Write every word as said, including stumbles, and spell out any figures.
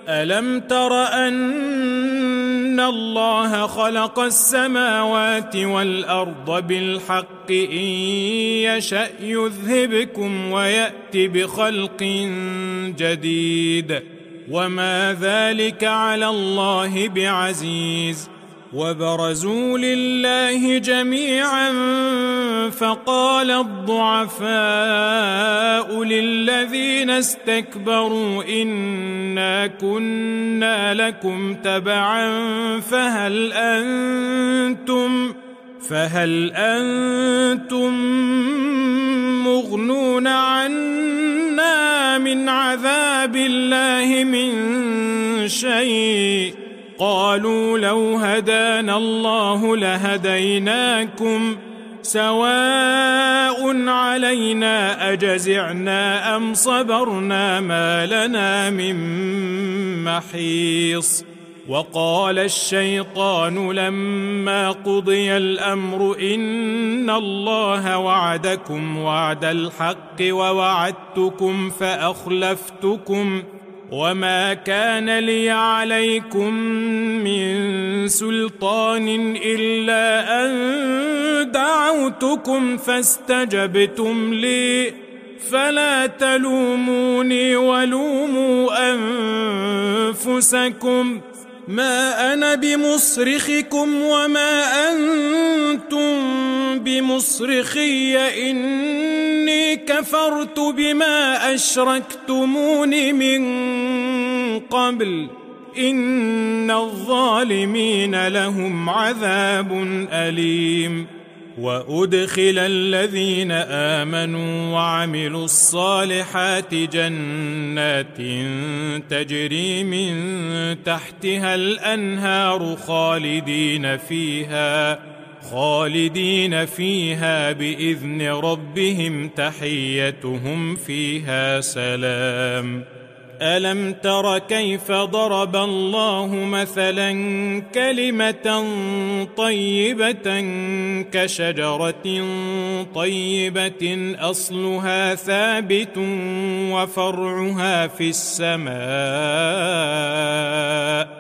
ألم تر أن الله خلق السماوات والأرض بالحق إن يشأ يذهبكم ويأت بخلق جديد وما ذلك على الله بعزيز وبرزوا لله جميعا فقال الضعفاء للذين استكبروا إنا كنا لكم تبعا فهل أنتم فهل أنتم مغنون عنا من عذاب الله من شيء قالوا لو هدانا الله لهديناكم سواء علينا أجزعنا أم صبرنا ما لنا من محيص وقال الشيطان لما قضي الأمر إن الله وعدكم وعد الحق ووعدتكم فأخلفتكم وما كان لي عليكم من سلطان إلا أن دعوتكم فاستجبتم لي فلا تلوموني ولوموا أنفسكم ما أنا بمصرخكم وما أنتم بمصرخي إني كفرت بما أشركتمون من قبل إن الظالمين لهم عذاب أليم وأدخل الذين آمنوا وعملوا الصالحات جنات تجري من تحتها الأنهار خالدين فيها خالدين فيها بإذن ربهم تحيتهم فيها سلام ألم تر كيف ضرب الله مثلا كلمة طيبة كشجرة طيبة أصلها ثابت وفرعها في السماء